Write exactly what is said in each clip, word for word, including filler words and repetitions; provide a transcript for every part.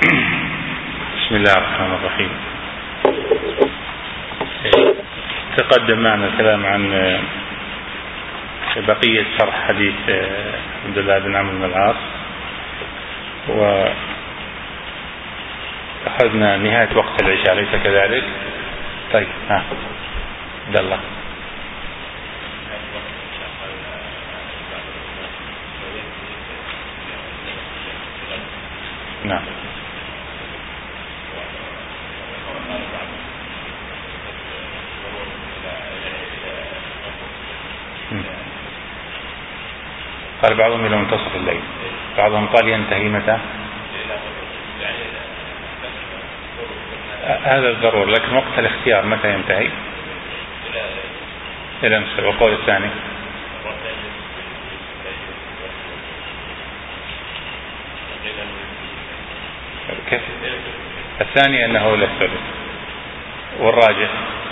بسم الله الرحمن الرحيم. تقدم معنا الكلام عن بقية شرح حديث عبد الله بن عمرو بن العاص، وأخذنا نهاية وقت العشاء، أليس كذلك؟ طيب، ها عبد الله. نعم. قال بعضهم إلى منتصف الليل، بعضهم قال ينتهي متى؟ هذا الضرور، لكن وقت الاختيار متى ينتهي؟ إلى نصف. والقول الثاني كيف؟ الثاني أنه إلى الثلث، والراجح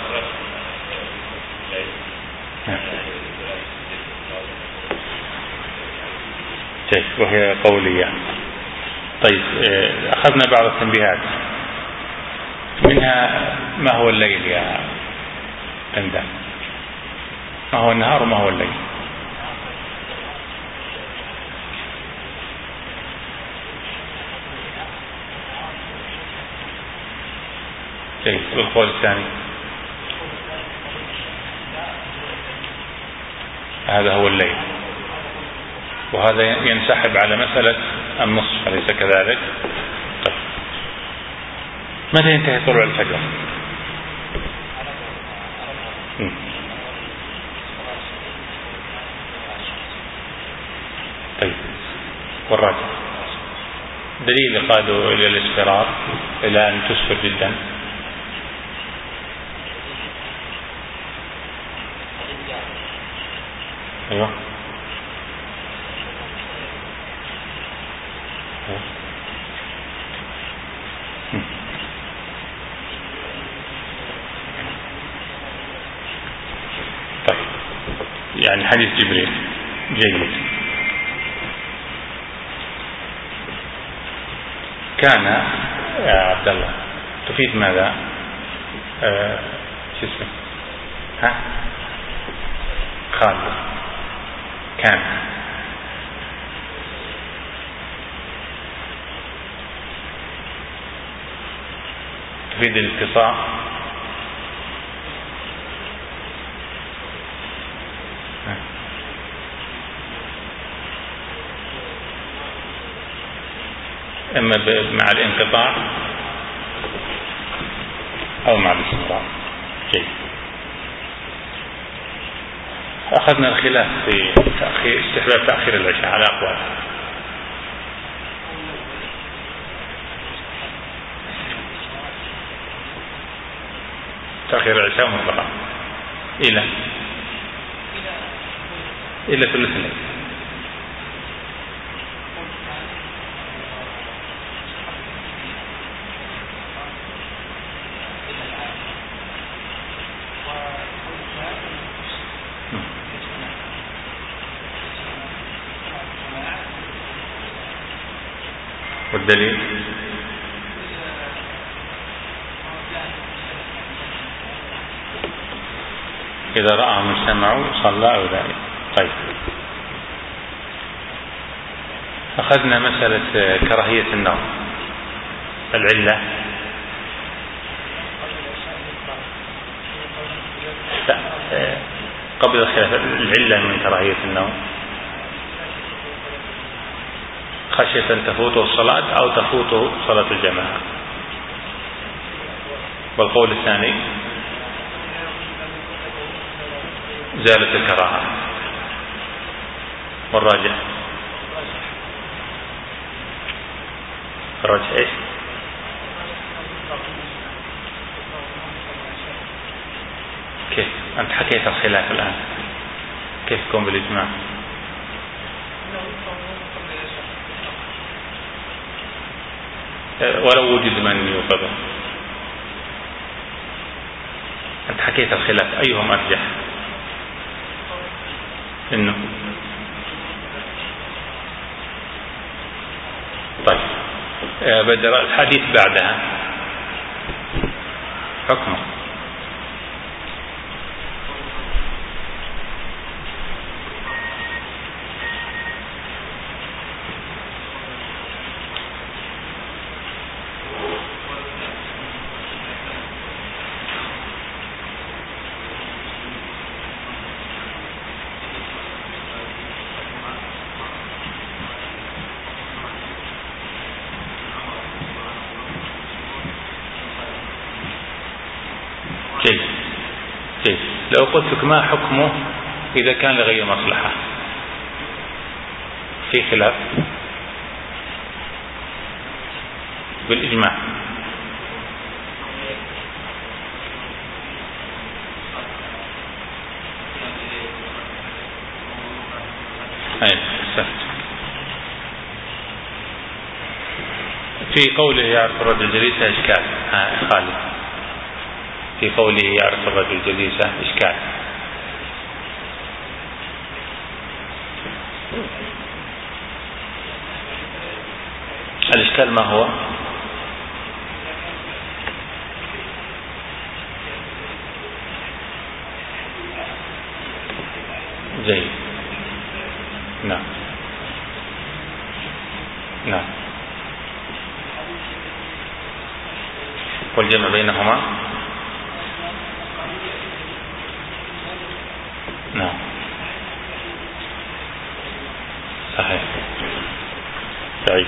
طيب، وهي قولية. طيب، أخذنا بعض التنبيهات، منها ما هو الليل يا عندنا؟ ما هو النهار وما هو الليل؟ طيب، والقول الثاني هذا هو الليل، وهذا ينسحب على مسألة النصف، أليس كذلك؟ طيب، متى ينتهي طلوع الفجر؟ م. طيب، والراجع دليل قالوا إلى الاصفرار، إلى أن تسفر جدا. أيوه. طيب، يعني حديث جبريل جيد. كان يا عبد الله تفيد ماذا؟ آه شو اسمه؟ ها؟ خالد. كان تفيد الاتصال. إما مع الانقطاع أو مع الاستمرار. جيد. أخذنا الخلاف في تأخير استحباب تأخير العشاء على أقوال. تأخير العشاء مطلقا إلى إلى ثلث الليل. والدليل إذا رأهم اجتمعوا صلى أو ذلك. طيب، أخذنا مسألة كراهية النوم، العلة. لا، قبل الخلاف، العلة من كراهية النوم خشية أن تفوته الصلاة أو تفوته صلاة الجماعة. والقول الثاني زالت الكراهة. والراجح الراجح إيش؟ كيف أنت حكيت الخلاف الآن، كيف يكون بالإجماع؟ ولو وجد من يوقظه. أنت حكيت الخلاف، أيهم أرجح؟ إنه طيب بدر الحديث بعدها حكمه. جيد جيد. لو قلت لك ما حكمه إذا كان لغير مصلحة، في خلاف بالإجماع. أين في قوله يعرف الرجل جليسه إشكال. ها خالد، في قوله يعرف الرجل جليسه إشكال. الإشكال ما هو؟ جيد. نعم نعم. والجمع بينهما نعم صحيح. طيب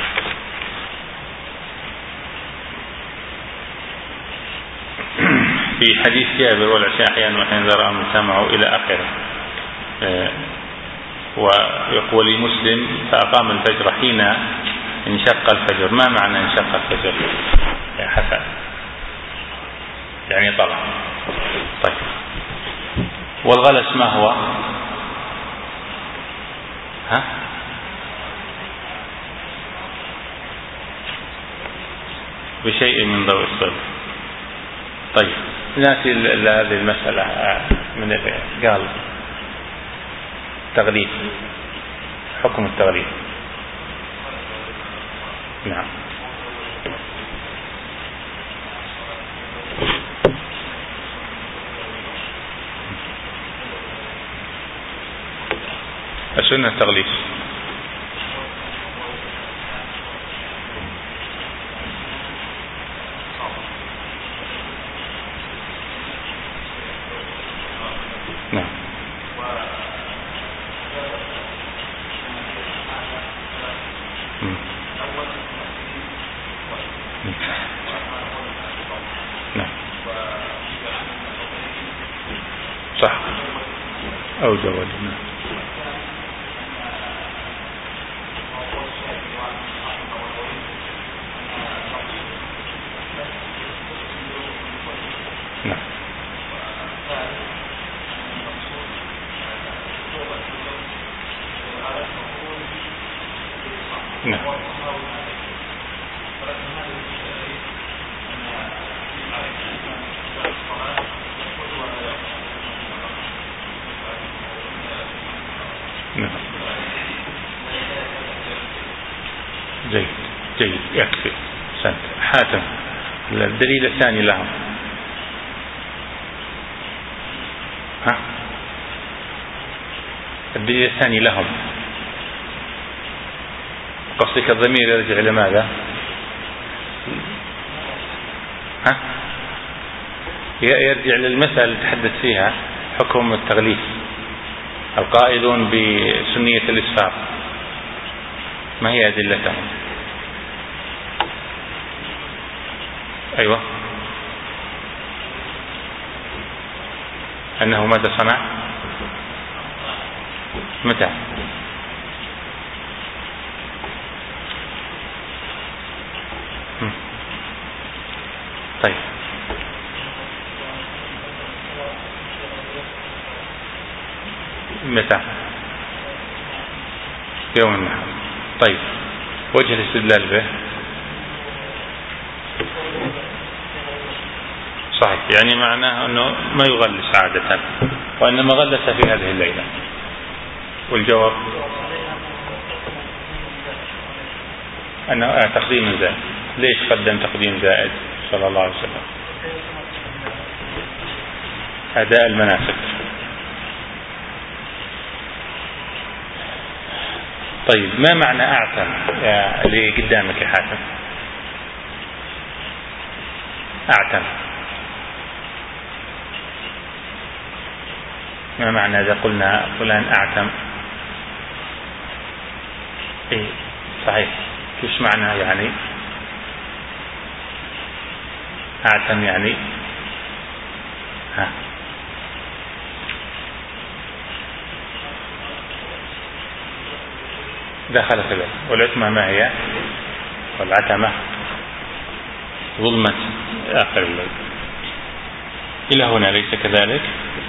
في حديث جابر والعشاء أحيانا وحين ذرأ من سمعه إلى آخره. آه ويقول مسلم فأقام الفجر حين انشق الفجر. ما معنى انشق الفجر يا حسن؟ يعني طلع. طيب والغلس ما هو؟ ها بشيء من ضوء الصبح. طيب نأتي لهذه المسألة من قال تغليف، حكم التغليف. نعم السنة التغليف. نعم نعم صح أو جوال. نعم نعم نعم نعم جيد جيد يكفي. سنت حاتم الدليل الثاني لهم. ها الدليل الثاني لهم قصدك الضمير يرجع لماذا؟ ها يرجع للمسألة اللي تحدث فيها حكم التغليف. القائلون بسنية الإسفار ما هي أدلتهم؟ أيوة أنه ماذا صنع؟ متى؟ طيب متى؟ يوم النحر. طيب وجه الاستدلال به صحيح، يعني معناه أنه ما يغلس عادة وإنما غلس في هذه الليلة. والجواب أنه تقديم زائد. ليش قدم تقديم زائد صلى الله عليه وسلم؟ أداء المناسك. طيب ما معنى أعتم اللي قدامك يا حاتم؟ أعتم ما معنى إذا قلنا فلان أعتم؟ إيه صحيح. كيف معنى يعني أعتم؟ يعني ها دخل في البيت. والعتمة ما هي؟ والعتمة ظلمة آخر الليل. إلى هنا ليس كذلك؟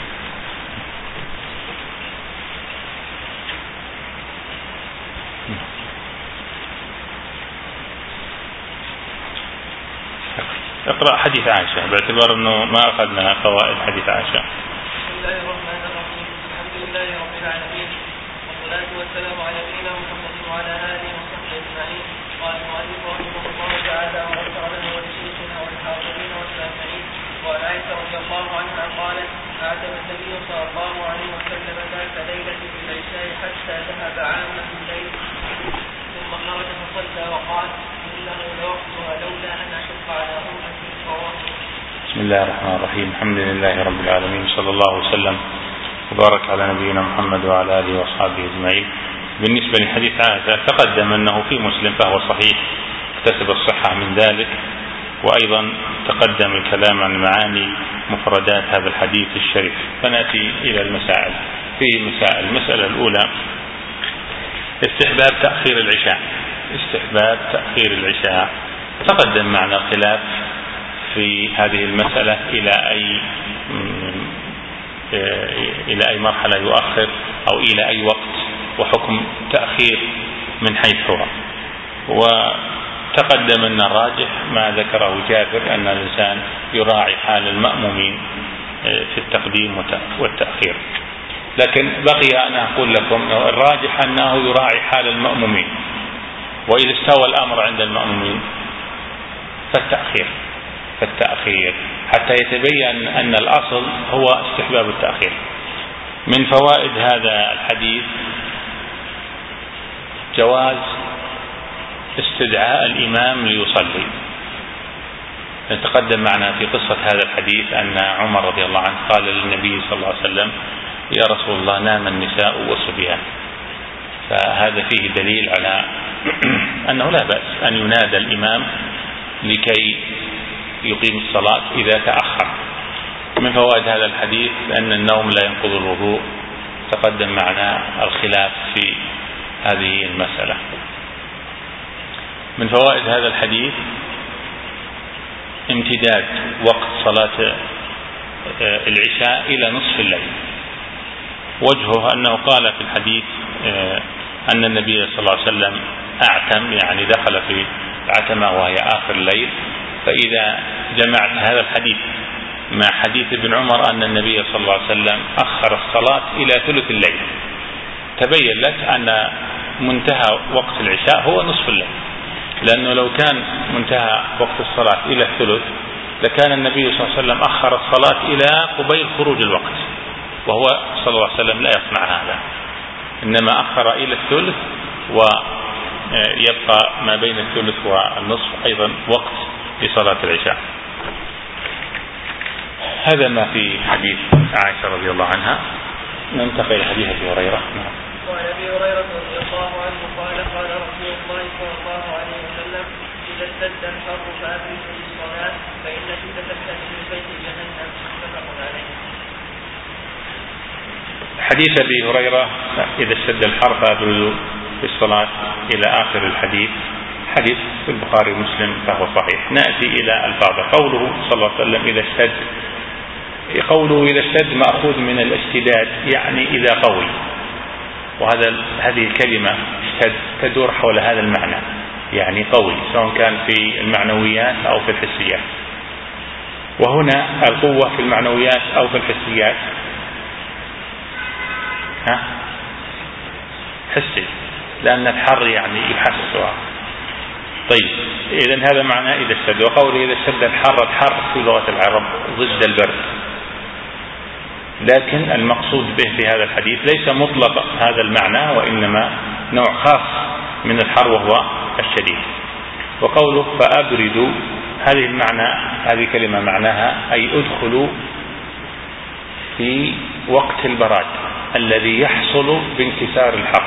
اقرأ حديث عائشة باعتبار أنه ما أخذنا فوائد حديث عائشة. بسم الله الرحمن الرحيم. الحمد لله رب العالمين، والصلاة والسلام على نبينا محمد وعلى آله وصحبه أجمعين. قال المؤلف رحمه الله تعالى وغفر له ولشيخنا والحاضرين والسامعين. وعن عائشة رضي الله عنها قالت: أعتم النبي صلى الله عليه وسلم ذات ليلة في العشاء حتى ذهب عامة الليل، ثم خرج فصلى وقال: إنه لوقتها لولا أن أشق على أمتي. بسم الله الرحمن الرحيم. الحمد لله رب العالمين، صلى الله وسلم وبارك على نبينا محمد وعلى آله وأصحابه أجمعين. بالنسبة لحديث عائشة تقدم أنه في مسلم فهو صحيح، اكتسب الصحة من ذلك. وأيضا تقدم الكلام عن معاني مفردات هذا الحديث الشريف. فنأتي إلى المسائل. فيه مسائل. المسألة الأولى استحباب تأخير العشاء. استحباب تأخير العشاء تقدم معنا الخلاف في هذه المسألة إلى أي إلى أي مرحلة يؤخر أو إلى أي وقت، وحكم تأخير من حيث هو. وتقدم أن الراجح ما ذكره جابر أن الإنسان يراعي حال المأمومين في التقديم والتأخير. لكن بقي أن أقول لكم الراجح أنه يراعي حال المأمومين، وإذا استوى الأمر عند المأمومين فالتأخير فالتأخير حتى يتبين أن الأصل هو استحباب التأخير. من فوائد هذا الحديث جواز استدعاء الإمام ليصلي. نتقدم معنا في قصة هذا الحديث أن عمر رضي الله عنه قال للنبي صلى الله عليه وسلم: يا رسول الله، نام النساء والصبيان. فهذا فيه دليل على أنه لا بأس أن ينادى الإمام لكي يقيم الصلاة إذا تأخر. من فوائد هذا الحديث أن النوم لا ينقض الوضوء. تقدم معنا الخلاف في هذه المسألة. من فوائد هذا الحديث امتداد وقت صلاة العشاء إلى نصف الليل. وجهه أنه قال في الحديث أن النبي صلى الله عليه وسلم أعتم، يعني دخل في العتمة وهي آخر الليل. فإذا جمعت هذا الحديث مع حديث ابن عمر أن النبي صلى الله عليه وسلم أخر الصلاة إلى ثلث الليل، تبين لك أن منتهى وقت العشاء هو نصف الليل. لأنه لو كان منتهى وقت الصلاة إلى الثلث لكان النبي صلى الله عليه وسلم أخر الصلاة إلى قبيل خروج الوقت، وهو صلى الله عليه وسلم لا يصنع هذا، إنما أخر إلى الثلث، ويبقى ما بين الثلث والنصف أيضا وقت لصلاة العشاء. هذا ما في حديث عائشة رضي الله عنها. ننتقل إلى حديث أبي هريرة. وعن أبي هريرة رضي الله عنه قال: قال رسول الله صلى الله عليه وسلم: إذا اشتد الحر فأبردوا بالصلاة فإن شدة الحر من بيت جهنم. متفق عليه. حديث أبي هريرة إذا اشتد الحر فأبردوا بالصلاة إلى آخر الحديث، حديث في البخاري ومسلم فهو صحيح. نأتي إلى الفاظ قوله صلى الله عليه وسلم إذا اشتد. قوله إذا اشتد مأخوذ من الاشتداد، يعني إذا قوي، وهذا هذه الكلمة اشتد تدور حول هذا المعنى، يعني قوي، سواء كان في المعنويات أو في الحسيات. وهنا القوة في المعنويات أو في الحسيات ها حسي، لأن الحر يعني يحس. طيب إذن هذا معناه إذا اشتد. وقوله إذا اشتد الحر، الحر في لغة العرب ضد البرد، لكن المقصود به في هذا الحديث ليس مطلق هذا المعنى، وإنما نوع خاص من الحر وهو الشديد. وقوله فأبردوا، هذه المعنى هذه كلمة معناها أي ادخلوا في وقت البراد الذي يحصل بانكسار الحر.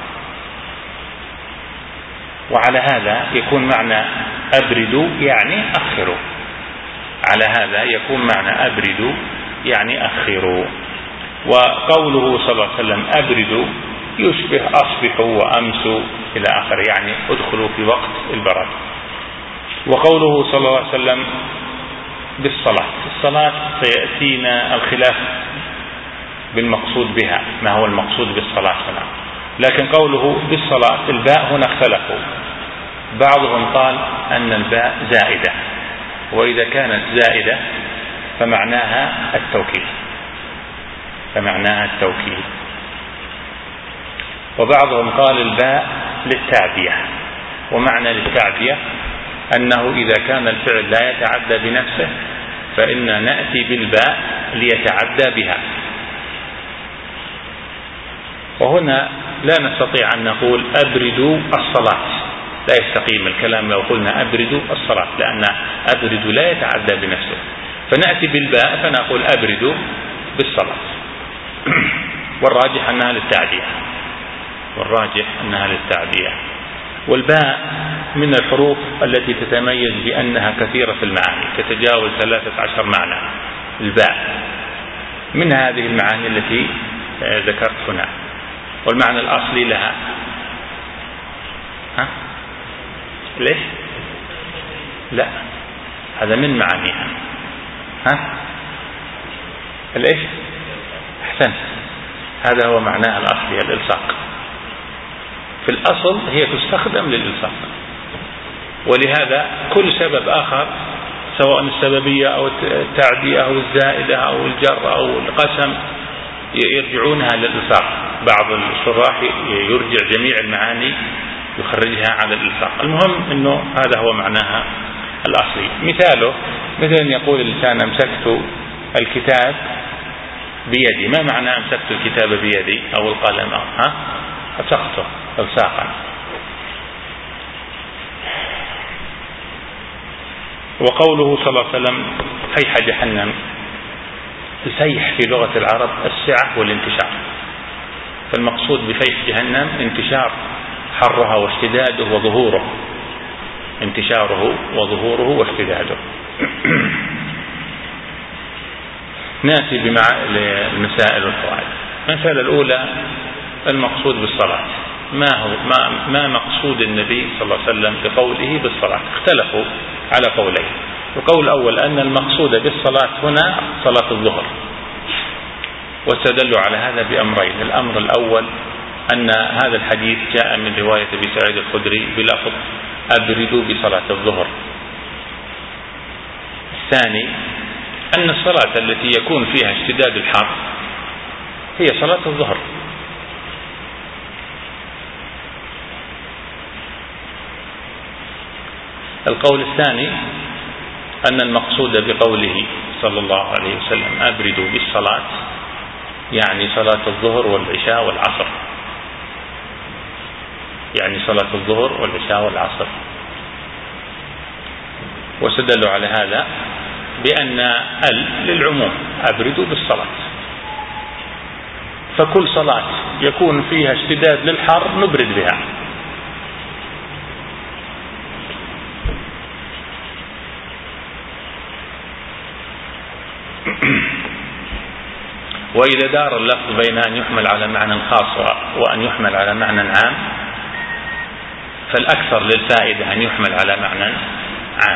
وعلى هذا يكون معنى أبردوا يعني أخروا، على هذا يكون معنى أبردوا يعني أخروا. وقوله صلى الله عليه وسلم أبردوا يشبه أصبحوا وأمسوا إلى آخره، يعني ادخلوا في وقت البرد. وقوله صلى الله عليه وسلم بالصلاة، الصلاة سيأتينا الخلاف بالمقصود بها، ما هو المقصود بالصلاة هنا. لكن قوله بالصلاة الباء هنا اختلفوا، بعضهم قال أن الباء زائدة، وإذا كانت زائدة فمعناها التوكيد، فمعناها التوكيد. وبعضهم قال الباء للتعدية، ومعنى للتعدية أنه إذا كان الفعل لا يتعدى بنفسه فإن نأتي بالباء ليتعدى بها. وهنا لا نستطيع أن نقول أبردوا الصلاة، لا يستقيم الكلام لو قلنا أبردوا الصلاة، لأن أبردوا لا يتعدى بنفسه، فنأتي بالباء فنقول أبردوا بالصلاة. والراجح أنها للتعدية، والراجح أنها للتعدية. والباء من الحروف التي تتميز بأنها كثيرة في المعاني، تتجاوز ثلاثة عشر معنى الباء، من هذه المعاني التي ذكرت هنا. والمعنى الأصلي لها ها؟ ليش؟ لا، هذا من معانيها. ها؟ ليش؟ أحسنت، هذا هو معناها الأصلي، الإلصاق. في الأصل هي تستخدم للإلصاق، ولهذا كل سبب آخر سواء السببية أو التعدية أو الزائدة أو الجر أو القسم يرجعونها للإلصاق. بعض الشراح يرجع جميع المعاني يخرجها على الإلصاق. المهم أنه هذا هو معناها الأصلي. مثاله مثل أن يقول الإنسان أمسكت الكتاب بيدي. ما معنى أمسكت الكتاب بيدي أو القلم؟ ها؟ ألصقته إلصاقا. وقوله صلى الله عليه وسلم فيح جهنم، الفيح في لغة العرب السعة والانتشار، فالمقصود بفيح جهنم انتشار حرها واشتداده وظهوره، انتشاره وظهوره واشتداده. نأتي بالمسائل والفوائد. المسألة الأولى المقصود بالصلاة، ما هو ما, ما مقصود النبي صلى الله عليه وسلم بقوله بالصلاة؟ اختلفوا على قولين. القول الأول أن المقصود بالصلاة هنا صلاة الظهر، واستدلوا على هذا بأمرين. الأمر الأول أن هذا الحديث جاء من رواية أبي سعيد الخدري بلفظ أبردوا بصلاة الظهر. الثاني أن الصلاة التي يكون فيها اشتداد الحر هي صلاة الظهر. القول الثاني أن المقصود بقوله صلى الله عليه وسلم أبردوا بالصلاة يعني صلاة الظهر والعشاء والعصر، يعني صلاة الظهر والعشاء والعصر. واستدلوا على هذا بأن ال للعموم، أبردوا بالصلاة، فكل صلاة يكون فيها اشتداد للحر نبرد بها. وإذا دار اللفظ بين أن يحمل على معنى خاص وأن يحمل على معنى عام، فالأكثر للفائدة أن يحمل على معنى عام.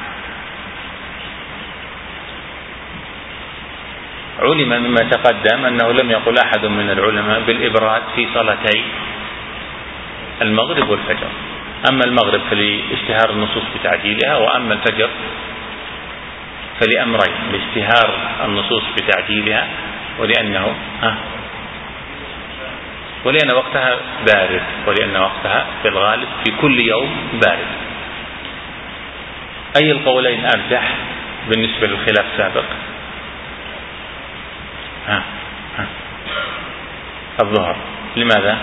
علم مما تقدم أنه لم يقل أحد من العلماء بالإبراد في صلاتي المغرب والفجر. أما المغرب فلاشتهار النصوص بتعجيلها، وأما الفجر فلأمرين: لاشتهار النصوص بتعجيلها، ولأنه ها ولأن وقتها بارد، ولأن وقتها في الغالب في كل يوم بارد. أي القولين أرجح بالنسبة للخلاف السابق؟ ها ها الظهر. لماذا؟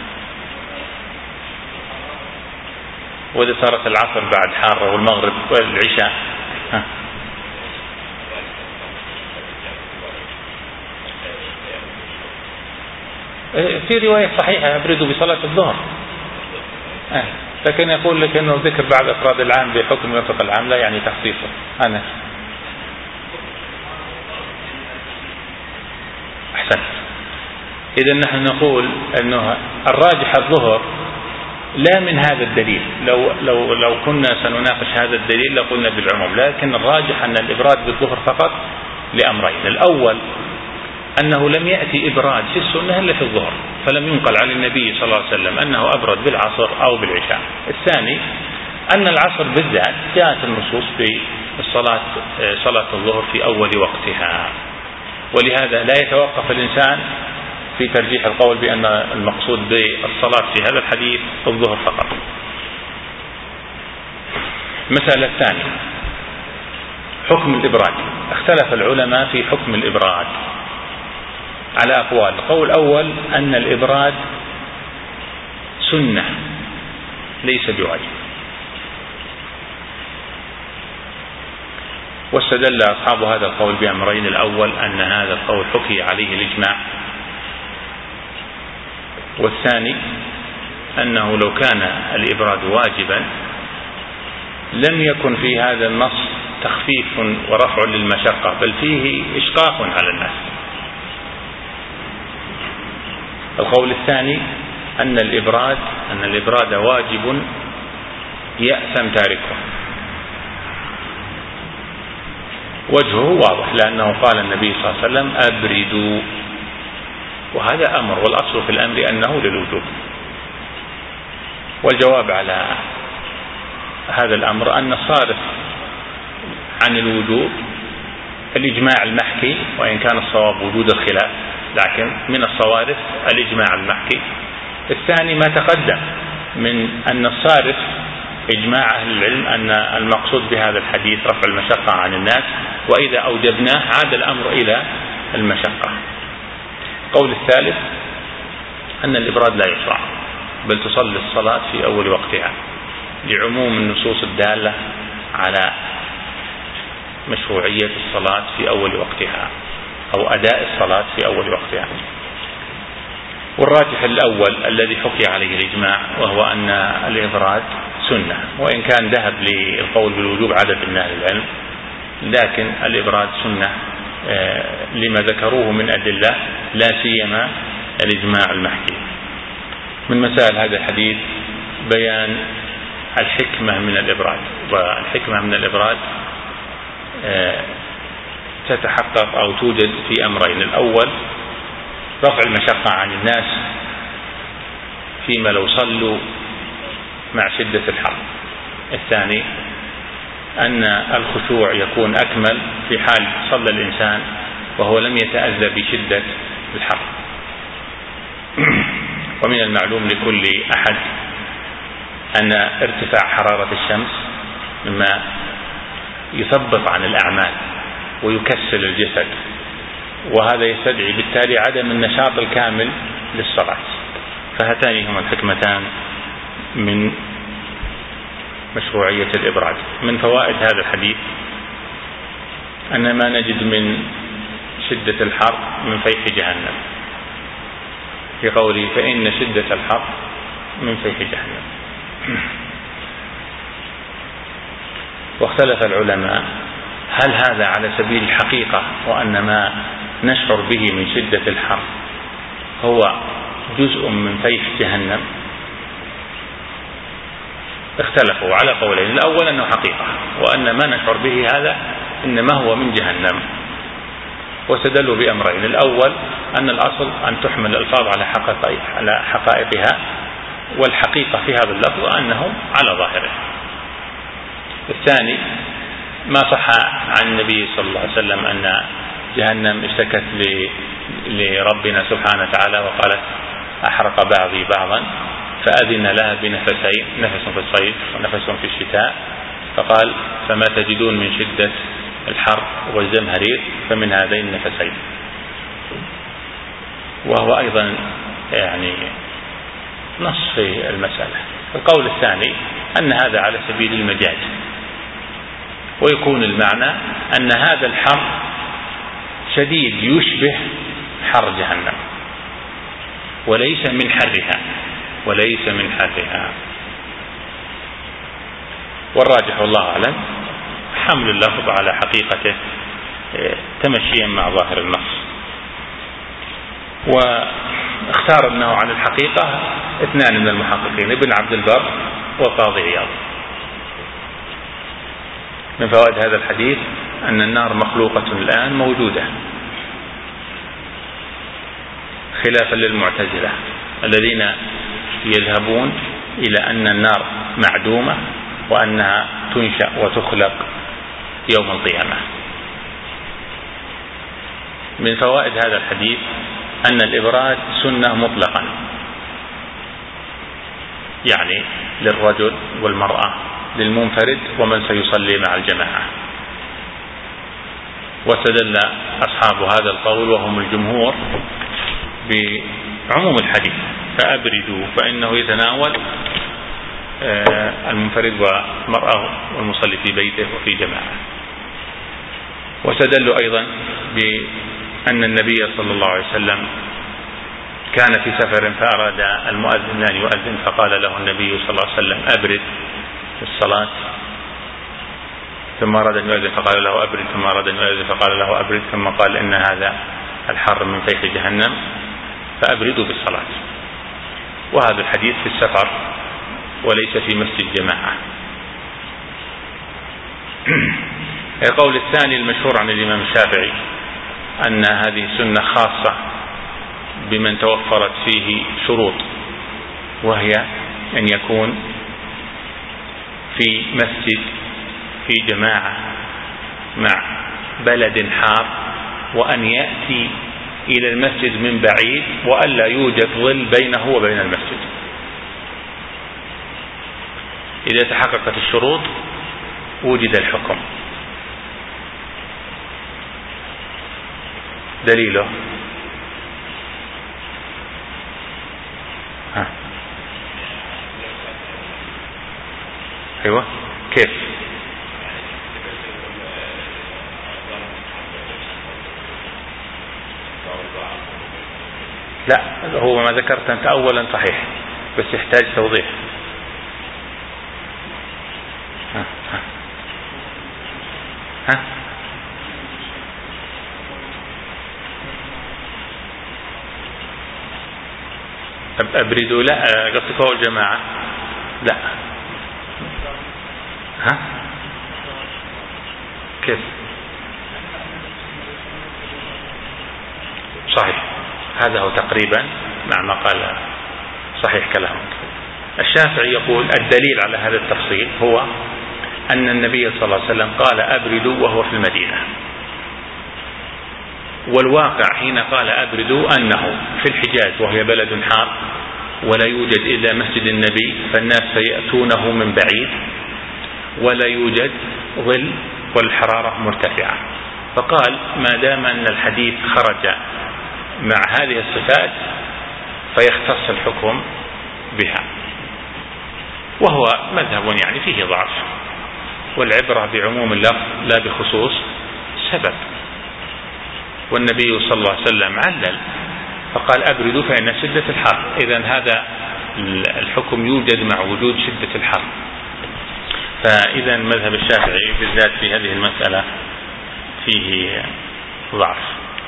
وإذا صارت العصر بعد حارة والمغرب والعشاء؟ ها في رواية صحيحة يبردوا بصلاة الظهر، آه. لكن يقول لك أنه ذكر بعد إفراد العام بحكم يوافق العام لا يعني تخصيصه. أنا أحسنت. إذا نحن نقول أنه الراجح الظهر لا من هذا الدليل. لو لو لو كنا سنناقش هذا الدليل لقلنا بالعموم، لكن الراجح أن الإبراد بالظهر فقط لأمرين. الأول أنه لم يأتي إبراد في السنة إلا في الظهر، فلم ينقل عن النبي صلى الله عليه وسلم أنه أبرد بالعصر أو بالعشاء. الثاني أن العصر بالذات جاءت النصوص بالصلاة صلاة الظهر في أول وقتها، ولهذا لا يتوقف الإنسان في ترجيح القول بأن المقصود بالصلاة في هذا الحديث الظهر فقط. المسألة الثانية حكم الإبراد. اختلف العلماء في حكم الإبراد على أقوال. القول الأول أن الإبراد سنة ليس بواجب، واستدل أصحاب هذا القول بأمرين. الأول أن هذا القول حكي عليه الإجماع، والثاني أنه لو كان الإبراد واجبا لم يكن في هذا النص تخفيف ورفع للمشقة، بل فيه إشقاق على الناس. القول الثاني أن الإبراد أن الإبراد واجب يأثم تاركه. وجهه واضح، لأنه قال النبي صلى الله عليه وسلم أبردوا، وهذا أمر، والأصل في الأمر أنه للوجوب. والجواب على هذا الأمر أن الصارف عن الوجوب الإجماع المحكي، وإن كان الصواب وجود الخلاف، لكن من الصوارف الإجماع المحكي. الثاني ما تقدم من أن الصارف إجماع أهل العلم أن المقصود بهذا الحديث رفع المشقة عن الناس، وإذا أوجبناه عاد الأمر إلى المشقة. القول الثالث أن الإبراد لا يشرع، بل تصلي الصلاة في أول وقتها، لعموم النصوص الدالة على مشروعية الصلاة في أول وقتها أو أداء الصلاة في أول وقتها. والراجح الأول الذي حكي عليه الإجماع، وهو أن الإبراد سنة، وإن كان ذهب للقول بالوجوب عدد من أهل العلم، لكن الإبراد سنة لما ذكروه من أدلة، لا سيما الإجماع المحكي. من مسائل هذا الحديث بيان الحكمة من الإبراد. والحكمة من الإبراد تتحقق أو توجد في أمرين. الأول رفع المشقة عن الناس فيما لو صلوا مع شدة الحر. الثاني أن الخشوع يكون أكمل في حال صلى الإنسان وهو لم يتأذى بشدة الحر. ومن المعلوم لكل أحد أن ارتفاع حرارة الشمس مما يثبط عن الأعمال ويكسل الجسد، وهذا يستدعي بالتالي عدم النشاط الكامل للصلاة. فهاتان هما الحكمتان من مشروعية الإبراد. من فوائد هذا الحديث أن ما نجد من شدة الحر من فيح جهنم، في قوله فإن شدة الحر من فيح جهنم. واختلف العلماء هل هذا على سبيل الحقيقة، وأن ما نشعر به من شدة الحر هو جزء من فيح جهنم؟ اختلفوا على قولين. الأول أنه حقيقة، وأن ما نشعر به هذا إنما هو من جهنم، واستدلوا بأمرين. الأول أن الأصل أن تحمل الألفاظ على حقائق على حقائقها، والحقيقة في هذا اللفظ أنه على ظاهره. الثاني ما صح عن النبي صلى الله عليه وسلم أن جهنم اشتكت لربنا سبحانه وتعالى وقالت أحرق بعضي بعضا، فأذن لها بنفسين، نفس في الصيف ونفس في الشتاء، فقال فما تجدون من شدة الحر والزمهرير فمن هذين النفسين. وهو أيضا يعني نص في المسألة. القول الثاني أن هذا على سبيل المجاز، ويكون المعنى أن هذا الحر شديد يشبه حر جهنم وليس من حرها وليس من حرها. والراجح والله أعلم حمل اللفظ على حقيقته تمشيا مع ظاهر النص. واختار أنه على الحقيقة اثنان من المحققين، ابن عبد البر وقاضي عياض. من فوائد هذا الحديث أن النار مخلوقة الآن موجودة، خلافا للمعتزلة الذين يذهبون إلى أن النار معدومة وأنها تنشأ وتخلق يوم القيامة. من فوائد هذا الحديث أن الإبراد سنة مطلقا، يعني للرجل والمرأة، للمنفرد ومن سيصلي مع الجماعة. واستدل أصحاب هذا القول وهم الجمهور بعموم الحديث فأبردوا، فإنه يتناول المنفرد والمرأة والمصلي في بيته وفي جماعة. واستدلوا أيضا بأن النبي صلى الله عليه وسلم كان في سفر فأراد المؤذن أن يؤذن فقال له النبي صلى الله عليه وسلم أبرد الصلاة، ثم أراد أن يؤذن فقال له أبرد، ثم أراد أن يؤذن فقال له أبرد، ثم قال إن هذا الحر من فيح جهنم فأبردوا بالصلاة. وهذا الحديث في السفر وليس في مسجد جماعة. القول الثاني المشهور عن الإمام الشافعي أن هذه سنة خاصة بمن توفرت فيه شروط، وهي أن يكون في مسجد في جماعة مع بلد حار، وأن يأتي إلى المسجد من بعيد، وأن لا يوجد ظل بينه وبين المسجد. إذا تحققت الشروط وجد الحكم. دليله ها. أيوة كيف؟ لا، هو ما ذكرت أنت أولا صحيح، بس يحتاج توضيح. ها ها ها أبردوا، لا قصدك هو الجماعة، لا. ها كيف؟ صحيح، هذا هو تقريبا مع ما قال، صحيح كلامك. الشافعي يقول الدليل على هذا التفصيل هو أن النبي صلى الله عليه وسلم قال أبردوا وهو في المدينة، والواقع حين قال أبردوا أنه في الحجاز وهي بلد حار ولا يوجد إلا مسجد النبي، فالناس سيأتونه من بعيد ولا يوجد ظل والحرارة مرتفعة، فقال ما دام أن الحديث خرج مع هذه الصفات فيختص الحكم بها. وهو مذهب يعني فيه ضعف، والعبرة بعموم اللفظ لا بخصوص سبب. والنبي صلى الله عليه وسلم علل فقال أبردوا فإن شدة الحر، إذن هذا الحكم يوجد مع وجود شدة الحر. فإذا مذهب الشافعي بالذات في هذه المسألة فيه ضعف.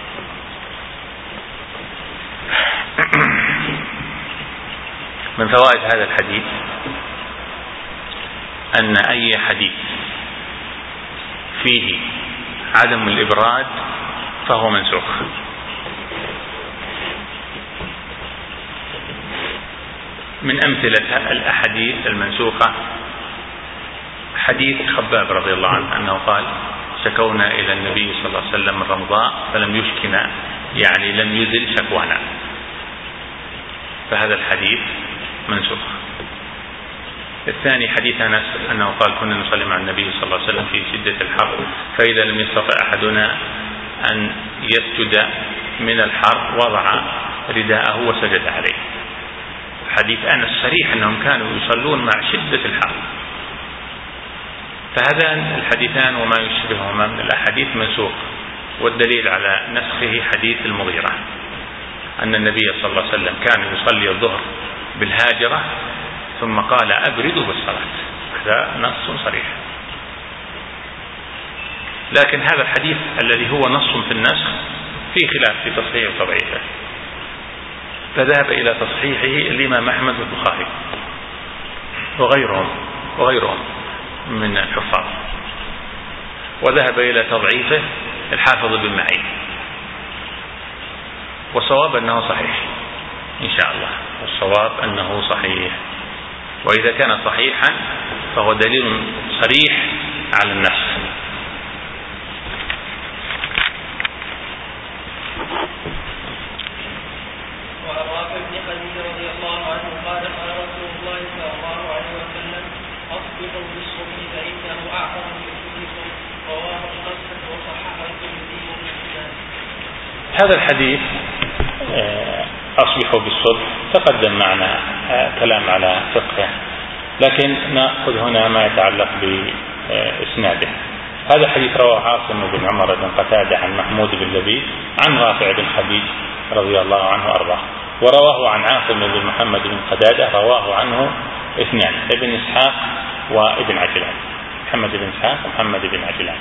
من فوائد هذا الحديث أن أي حديث فيه عدم الإبراد فهو منسوخ. من أمثلة الأحاديث المنسوخة حديث خباب رضي الله عنه أنه قال شكونا إلى النبي صلى الله عليه وسلم الرمضاء فلم يشكنا، يعني لم يزل شكوانا، فهذا الحديث منسوخ. الثاني حديث أنس أنه قال كنا نصلي مع النبي صلى الله عليه وسلم في شدة الحر فإذا لم يستطع أحدنا أن يسجد من الحر وضع رداءه وسجد عليه. حديث أنس صريح أنهم كانوا يصلون مع شدة الحر. فهذان الحديثان وما يشبههما من الأحاديث منسوخ، والدليل على نسخه حديث المغيرة أن النبي صلى الله عليه وسلم كان يصلي الظهر بالهاجرة ثم قال أبردوا بالصلاة. هذا نص صريح. لكن هذا الحديث الذي هو نص في النسخ في خلاف في تصحيحه وتضعيفه، فذهب إلى تصحيحه الإمام أحمد والبخاري وغيرهم وغيرهم من الحفاظ، وذهب إلى تضعيفه الحافظ بن معين، والصواب أنه صحيح إن شاء الله، والصواب أنه صحيح. وإذا كان صحيحا فهو دليل صريح على النسخ. هذا الحديث أصبحوا بالصبح تقدم معنا كلام على فقهه، لكن نأخذ هنا ما يتعلق بإسناده. هذا الحديث رواه عاصم بن عمر بن قتادة عن محمود بن لبيد عن رافع بن خديج رضي الله عنه أرضاه، ورواه عن عاصم بن محمد بن قتادة رواه عنه اثنان، ابن إسحاق وابن عجلان، محمد بن إسحاق ومحمد بن عجلان.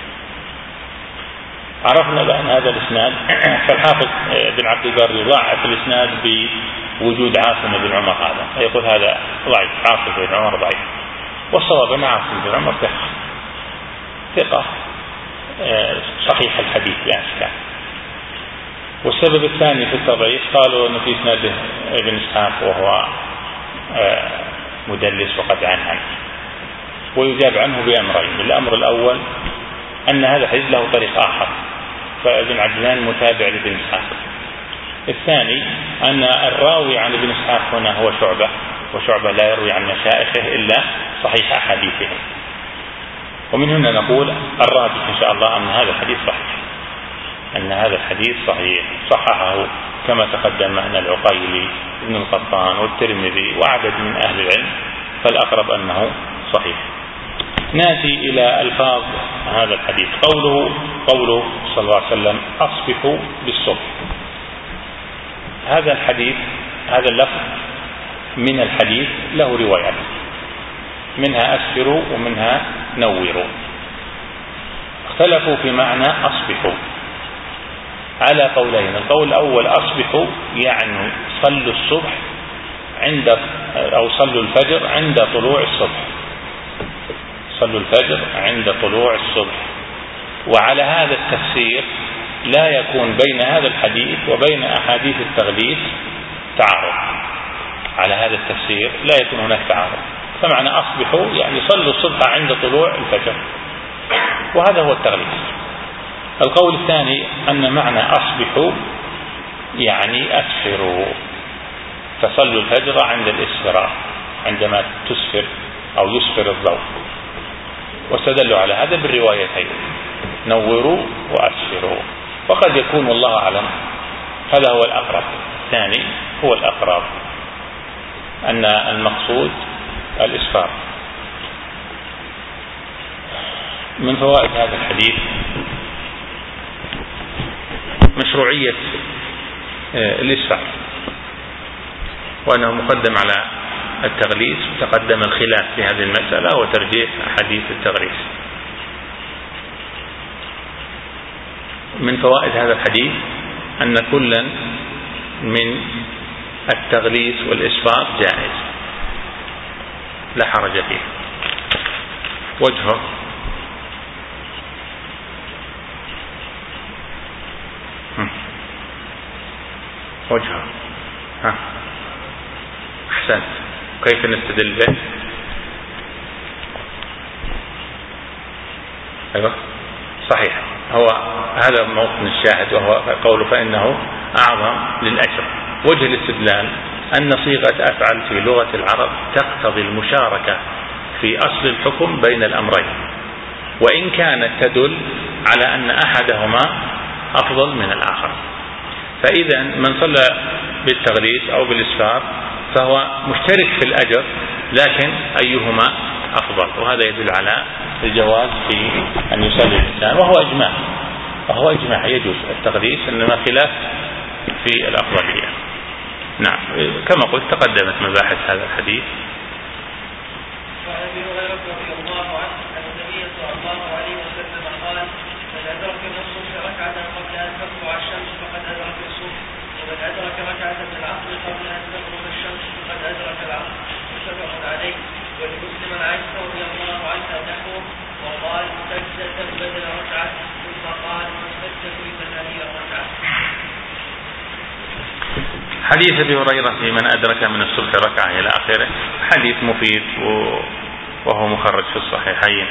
عرفنا بأن هذا الإسناد فالحافظ بن عبد البر يضاعف الإسناد بوجود عاصم بن عمر هذا، فيقول هذا ضعيف، عاصم بن عمر ضعيف، والصواب أن عاصم بن عمر ثقة ثقة صحيح الحديث لا إشكال. والسبب الثاني في التضعيف قالوا أنه في إسناده ابن إسحاق وهو مدلس وقد عن عنه، ويجاب عنه بأمرين. الأمر الأول أن هذا الحديث له طريق آخر، فابن عجلان متابع لابن إسحاق. الثاني أن الراوي عن ابن إسحاق هنا هو شعبة، وشعبة لا يروي عن مشائخه إلا صحيح أحاديثهم. ومن هنا نقول الراجح إن شاء الله أن هذا الحديث صحيح، أن هذا الحديث صحيح، صححه كما تقدم معنا العقيلي ابن القطان والترمذي وعدد من أهل العلم، فالأقرب أنه صحيح. نأتي إلى ألفاظ هذا الحديث. قوله قوله صلى الله عليه وسلم أصبحوا بالصبح، هذا الحديث هذا اللفظ من الحديث له روايات، منها أسفروا ومنها نوروا. اختلفوا في معنى أصبحوا على قولين. القول الأول أصبحوا يعني صلوا الصبح عند أو صلوا الفجر عند طلوع الصبح، صلوا الفجر عند طلوع الصبح. وعلى هذا التفسير لا يكون بين هذا الحديث وبين أحاديث التغليث تعارض، على هذا التفسير لا يكون هناك تعارض. فمعنى أصبحوا يعني صلوا الصبح عند طلوع الفجر، وهذا هو التغليث. القول الثاني أن معنى أصبحوا يعني أسفروا، فصلوا الفجر عند الإسفراء، عندما تسفر أو يسفر الضوء، واستدلوا على هذا بالروايتين نوروا وأسفروا. وقد يكون والله أعلم هذا هو الأقرب، الثاني هو الأقرب، أن المقصود الإسفار. من فوائد هذا الحديث مشروعية الإسفار، وأنه مقدم على التغليس، وتقدم الخلاف في هذه المسألة وترجيح أحاديث التغليس. من فوائد هذا الحديث أن كلا من التغليس والإسفار جائز لا حرج فيه. وجهه وجهه ها أحسن. كيف نستدل به؟ أيوة صحيح، هو هذا موطن الشاهد، وهو قوله فإنه أعظم للأجر. وجه الاستدلال أن صيغة أفعل في لغة العرب تقتضي المشاركة في أصل الحكم بين الأمرين، وإن كانت تدل على أن أحدهما أفضل من الآخر. فإذا من صلى بالتغليس أو بالإسفار فهو مشترك في الأجر، لكن أيهما أفضل؟ وهذا يدل على الجواز في أن يصلي الإنسان، وهو إجماع وهو إجماع يجوز التغليس، إنما خلاف في الأفضلية. نعم، كما قلت تقدمت مباحث هذا الحديث. وعن ابي هريره رضي الله عنه ان النبي صلى الله عليه وسلم قال: من ادرك من الصبح ركعه قبل ان تطلع الشمس فقد ادرك الصبح، ومن ادرك ركعه من العصر قبل ان تغرب الشمس فقد ادرك العصر. متفق عليه. ولمسلم عن عائشه رضي الله عنها نحوه، وقال: سجدة بدل ركعه، ثم قال: والسجدة اذا هي الركعه. حديث ابي هريره في من ادرك من الصبح ركعه الى اخره حديث مفيد وهو مخرج في الصحيحين،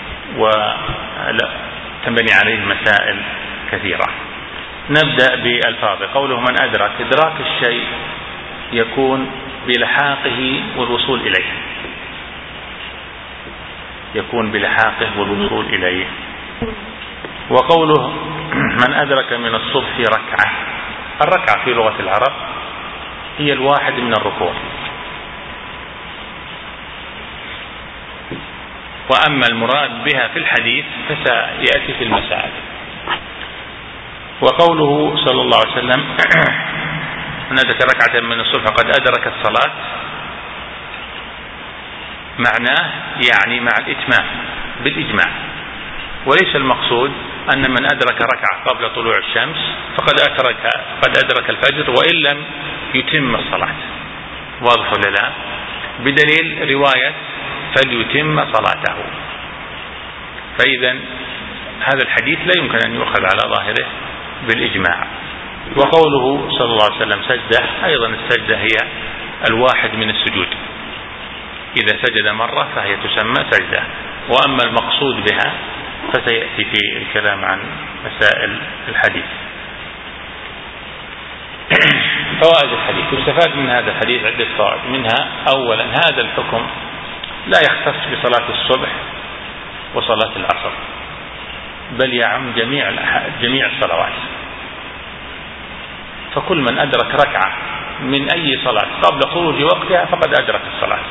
وتنبني عليه مسائل كثيره. نبدا بالفاظ قوله من ادرك. ادراك الشيء يكون بلحاقه والوصول اليه، يكون بلحاقه والوصول اليه. وقوله من ادرك من الصبح ركعه، الركعه في لغه العرب هي الواحد من الركوع، وأما المراد بها في الحديث فسيأتي في المسائل. وقوله صلى الله عليه وسلم من أدرك ركعة من الصبح قد أدرك الصلاة، معناه يعني مع الإتمام بالإجماع، وليس المقصود أن من أدرك ركعة قبل طلوع الشمس فقد أدرك قد أدرك الفجر وإن لم يتم الصلاة. واضح ولا لا؟ بدليل رواية فليتم صلاته. فإذا هذا الحديث لا يمكن أن يؤخذ على ظاهره بالإجماع. وقوله صلى الله عليه وسلم سجدة، أيضا السجدة هي الواحد من السجود، إذا سجد مرة فهي تسمى سجدة. وأما المقصود بها فسيأتي في الكلام عن مسائل الحديث. فوائد الحديث. يستفاد من هذا الحديث عدة فوائد، منها أولا هذا الحكم لا يختص بصلاة الصبح وصلاة العصر، بل يعم جميع جميع الصلوات. فكل من أدرك ركعة من أي صلاة قبل خروج وقتها فقد أدرك الصلاة،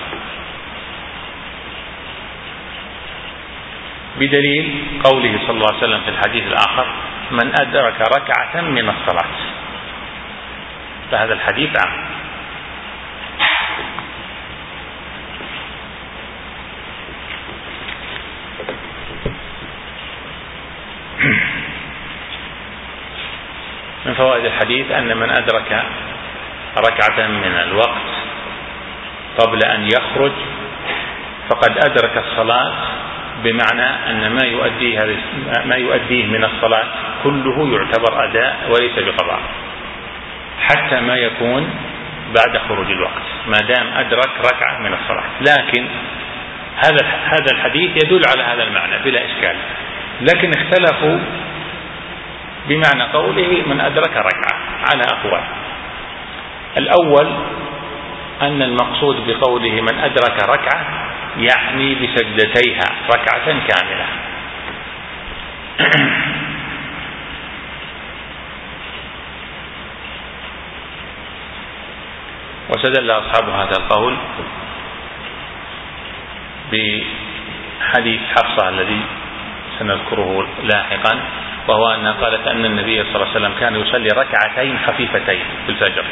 بدليل قوله صلى الله عليه وسلم في الحديث الآخر من أدرك ركعة من الصلاة، فهذا الحديث عام. من فوائد الحديث أن من أدرك ركعة من الوقت قبل أن يخرج فقد أدرك الصلاة، بمعنى أن ما يؤديه ما يؤديه من الصلاة كله يعتبر أداء وليس بقضاء، حتى ما يكون بعد خروج الوقت ما دام أدرك ركعة من الصلاة. لكن هذا هذا الحديث يدل على هذا المعنى بلا إشكال، لكن اختلفوا بمعنى قوله من أدرك ركعة على أقوال. الأول أن المقصود بقوله من أدرك ركعة يعني بسجدتيها ركعة كاملة، واستدل أصحاب هذا القول بحديث حفصة الذي سنذكره لاحقا، وهو أنها قالت أن النبي صلى الله عليه وسلم كان يصلي ركعتين خفيفتين في الفجر،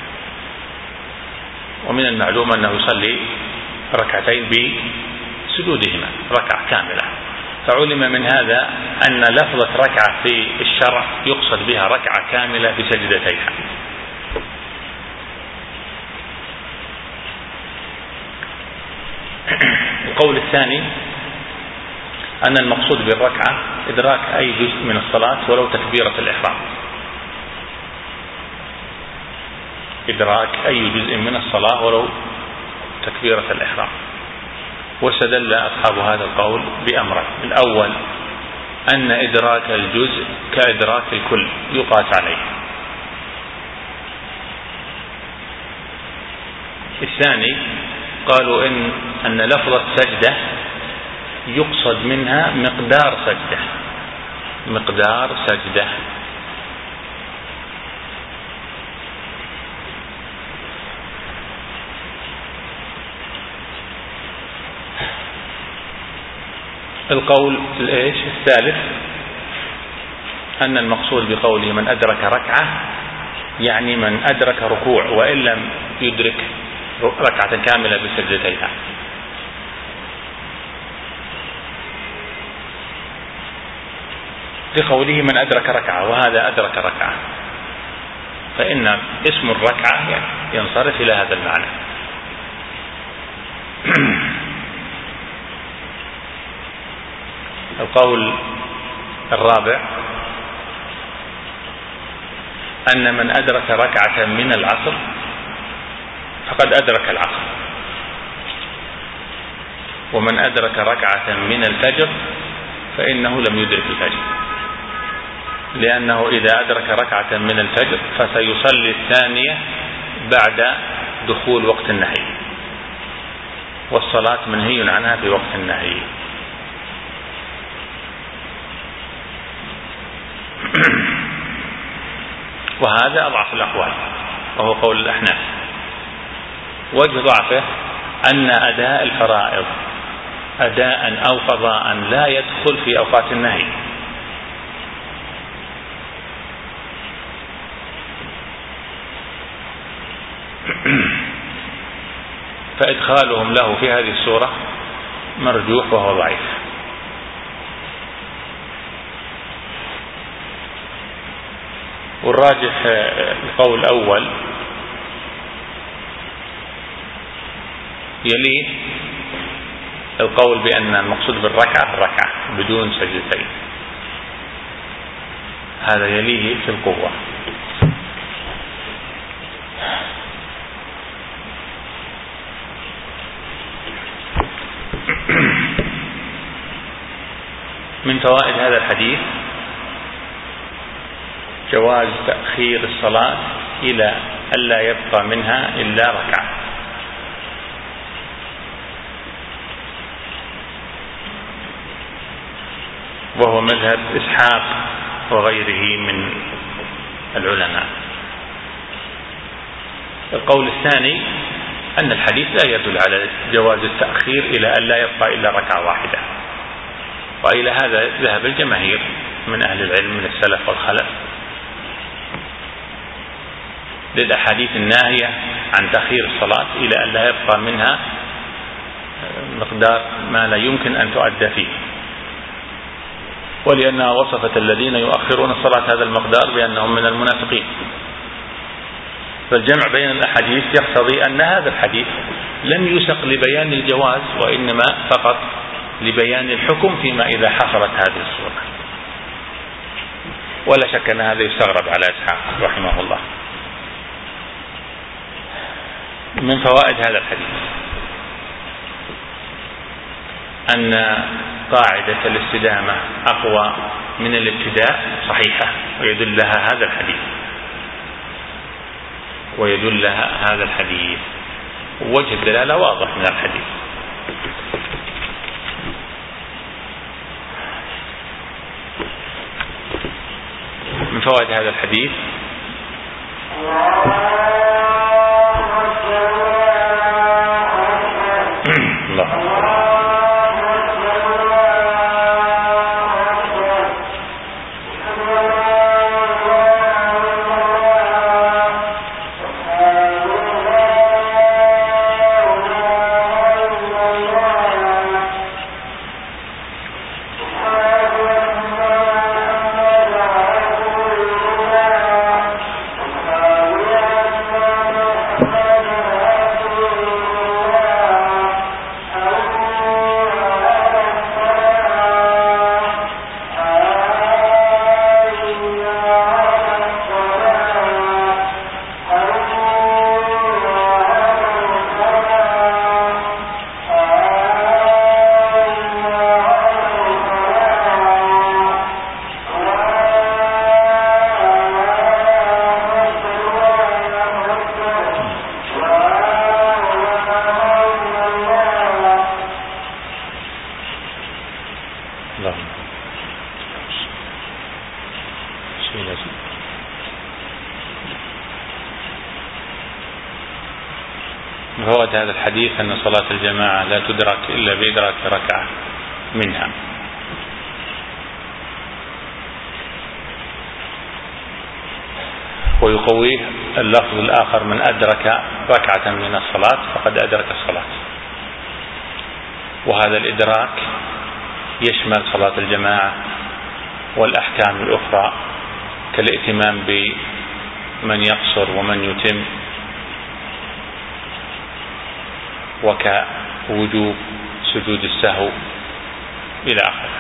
ومن المعلوم أنه يصلي ركعتين بسجودهما ركعة كاملة، فعلم من هذا أن لفظة ركعة في الشرع يقصد بها ركعة كاملة بسجدتيها. القول الثاني أن المقصود بالركعة إدراك أي جزء من الصلاة ولو تكبيرة الإحرام، إدراك أي جزء من الصلاة ولو تكبيرة الإحرام. واستدل أصحاب هذا القول بأمرين: الأول أن إدراك الجزء كإدراك الكل يقاس عليه، الثاني قالوا إن أن لفظة سجدة يقصد منها مقدار سجدة، مقدار سجدة. القول الإيش الثالث أن المقصود بقوله من أدرك ركعة يعني من أدرك ركوع وإن لم يدرك ركعة كاملة بسجدتيها. لقوله من أدرك ركعة، وهذا أدرك ركعة، فإن اسم الركعة ينصرف إلى هذا المعنى. القول الرابع أن من أدرك ركعة من العصر فقد أدرك العصر، ومن أدرك ركعة من الفجر فإنه لم يدرك الفجر، لأنه إذا أدرك ركعة من الفجر فسيصلي الثانية بعد دخول وقت النهي، والصلاة منهي عنها في وقت النهي. وهذا أضعف الأقوال وهو قول الأحناف. وجه ضعفه أن أداء الفرائض أداء أو قضاء لا يدخل في أوقات النهي، فإدخالهم له في هذه السورة مرجوح وهو ضعيف. والراجح القول الأول يليه القول بأن المقصود بالركعة الركعة بدون سجدتين، هذا يليه في القوة. من فوائد هذا الحديث جواز تأخير الصلاة إلى ألا يبقى منها إلا ركعة، وهو مذهب إسحاق وغيره من العلماء. القول الثاني أن الحديث لا يدل على جواز التأخير إلى ألا يبقى إلا ركعة واحدة، وإلى هذا ذهب الجماهير من أهل العلم من السلف والخلف للأحاديث الناهية عن تأخير الصلاة إلى أن لا يبقى منها مقدار ما لا يمكن أن تؤدى فيه، ولأنها وصفت الذين يؤخرون الصلاة هذا المقدار بأنهم من المنافقين. فالجمع بين الأحاديث يقتضي أن هذا الحديث لم يسق لبيان الجواز، وإنما فقط لبيان الحكم فيما إذا حصلت هذه الصورة. ولا شك أن هذا يستغرب على إسحاق رحمه الله. من فوائد هذا الحديث أن قاعدة الاستدامة أقوى من الابتداء صحيحة، ويدل لها هذا الحديث ويدل لها هذا الحديث ووجه الدلالة واضح من الحديث. من فوائد هذا الحديث الله لا. فوائد هذا الحديث أن صلاة الجماعة لا تدرك إلا بإدراك ركعة منها. ويقويه اللفظ الآخر: من أدرك ركعة من الصلاة فقد أدرك الصلاة. وهذا الإدراك يشمل صلاة الجماعة والأحكام الأخرى كالائتمام بمن يقصر ومن يتم، وكوجوب سجود السهو إلى آخره.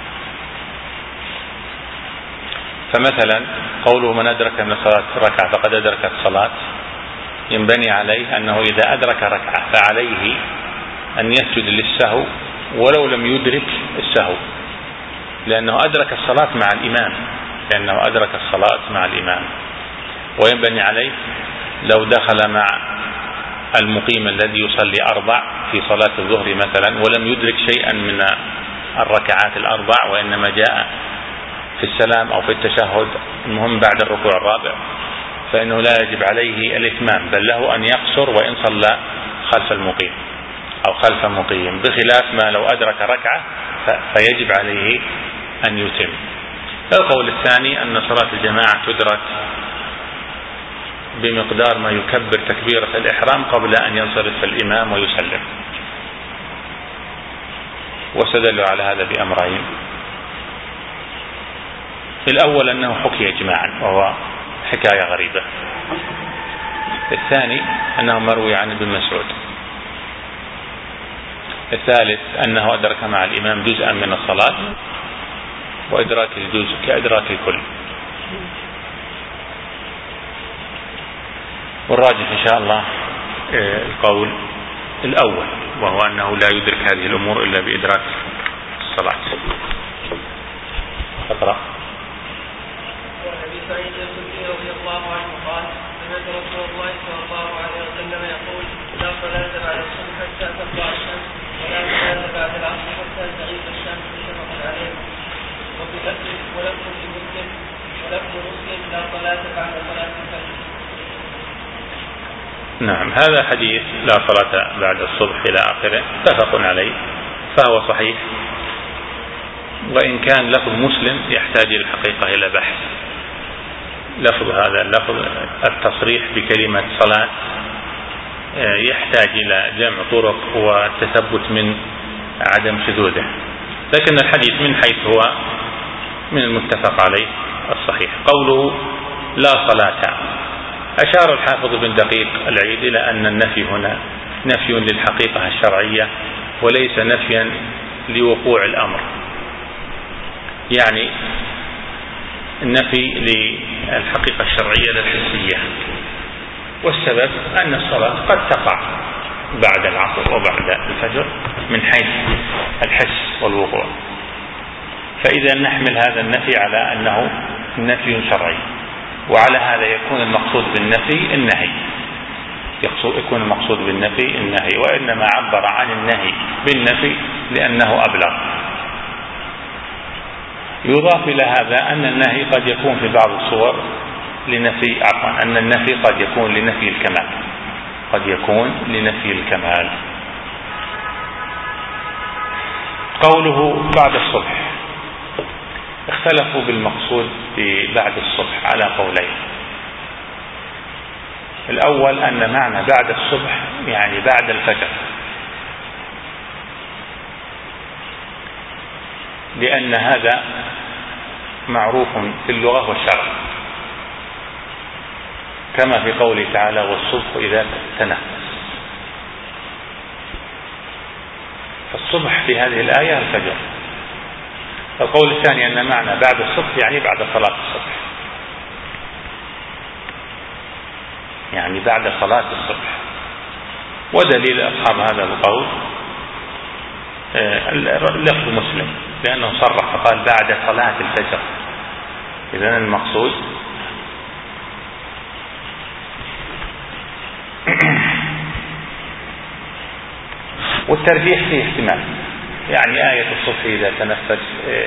فمثلا قوله من أدرك من الصلاة ركعة فقد أدرك الصلاة ينبني عليه أنه إذا أدرك ركعة فعليه أن يسجد للسهو ولو لم يدرك السهو، لأنه أدرك الصلاة مع الإمام لأنه أدرك الصلاة مع الإمام. وينبني عليه لو دخل مع المقيم الذي يصلي أربع في صلاة الظهر مثلا ولم يدرك شيئا من الركعات الأربع، وإنما جاء في السلام أو في التشهد، المهم بعد الركوع الرابع، فإنه لا يجب عليه الإتمام، بل له أن يقصر وإن صلى خلف المقيم أو خلف مقيم، بخلاف ما لو أدرك ركعة فيجب عليه أن يتم. القول الثاني أن صلاة الجماعة تدرك بمقدار ما يكبر تكبيرة الإحرام قبل أن ينصرف الإمام ويسلم. واستدلوا على هذا بأمرين: الأول أنه حكي إجماعا وهو حكاية غريبة، الثاني أنه مروي عن ابن مسعود، الثالث أنه أدرك مع الإمام جزءا من الصلاة وإدراك الجزء كإدراك الكل. والراجح إن شاء الله القول الأول، وهو أنه لا يدرك هذه الأمور إلا بإدراك الصلاة. اقرأ. وأبي سعيد الخدري رضي الله عنه قال: سمعت رسول الله صلى الله عليه وسلم يقول: لا صلاة بعد الصبح حتى تطلع الشمس، ولا صلاة بعد العصر حتى تغيب الشمس. متفق عليه. وفي لفظ ولفظ مسلم ولفظ مسلم لا صلاة بعد صلاة الفجر. نعم، هذا حديث لا صلاة بعد الصبح إلى آخره متفق عليه، فهو صحيح، وإن كان لفظ مسلم يحتاج الحقيقة إلى بحث. لفظ هذا اللفظ التصريح بكلمة صلاة يحتاج إلى جمع طرق والتثبت من عدم شذوذه، لكن الحديث من حيث هو من المتفق عليه الصحيح. قوله لا صلاة، أشار الحافظ بن دقيق العيد إلى أن النفي هنا نفي للحقيقة الشرعية وليس نفيا لوقوع الأمر، يعني النفي للحقيقة الشرعية الحسية. والسبب أن الصلاة قد تقع بعد العصر وبعد الفجر من حيث الحس والوقوع، فإذا نحمل هذا النفي على أنه نفي شرعي، وعلى هذا يكون المقصود بالنفي النهي، يكون المقصود بالنفي النهي، وإنما عبر عن النهي بالنفي لأنه أبلغ. يضاف إلى هذا أن النهي قد يكون في بعض الصور لنفي عفوا أن النفي قد يكون لنفي الكمال قد يكون لنفي الكمال. قوله بعد الصبح، اختلفوا بالمقصود بعد الصبح على قولين. الأول أن معنى بعد الصبح يعني بعد الفجر، لأن هذا معروف في اللغة والشرع، كما في قوله تعالى: والصبح إذا تنفس. فالصبح في هذه الآية الفجر. القول الثاني أن معنى بعد الصبح يعني بعد صلاة الصبح، يعني بعد صلاة الصبح. ودليل أصحاب هذا القول لفظ مسلم، لأنه صرح فقال بعد صلاة الفجر. إذن المقصود والترجيح فيه احتمال، يعني آية الصبح إذا تنفس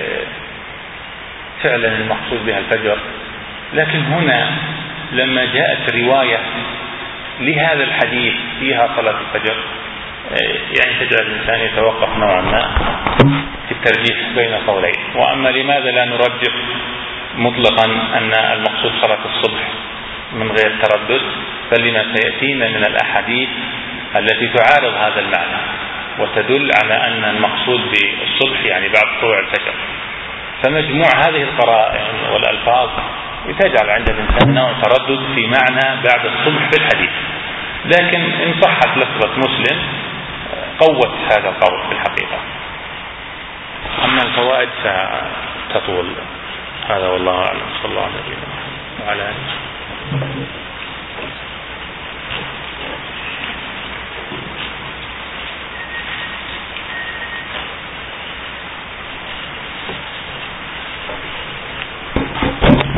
فعلا المقصود بها الفجر. لكن هنا لما جاءت رواية لهذا الحديث فيها صلاة الفجر يعني تجعل الإنسان يتوقف نوعا ما في الترجيح بين قولين. وأما لماذا لا نرجح مطلقا أن المقصود صلاة الصبح من غير تردد، فلما سيأتينا من الأحاديث التي تعارض هذا المعنى وتدل على أن المقصود بالصبح يعني بعد طلوع الفجر. فمجموع هذه القرائن والألفاظ تجعل عند الإنسان نوع تردد في معنى بعد الصبح في الحديث. لكن إن صحت لفظة مسلم قوت هذا القول في الحقيقة. أما الفوائد فتطول. هذا والله أعلم. صلى الله عليه وسلم وعلى آله.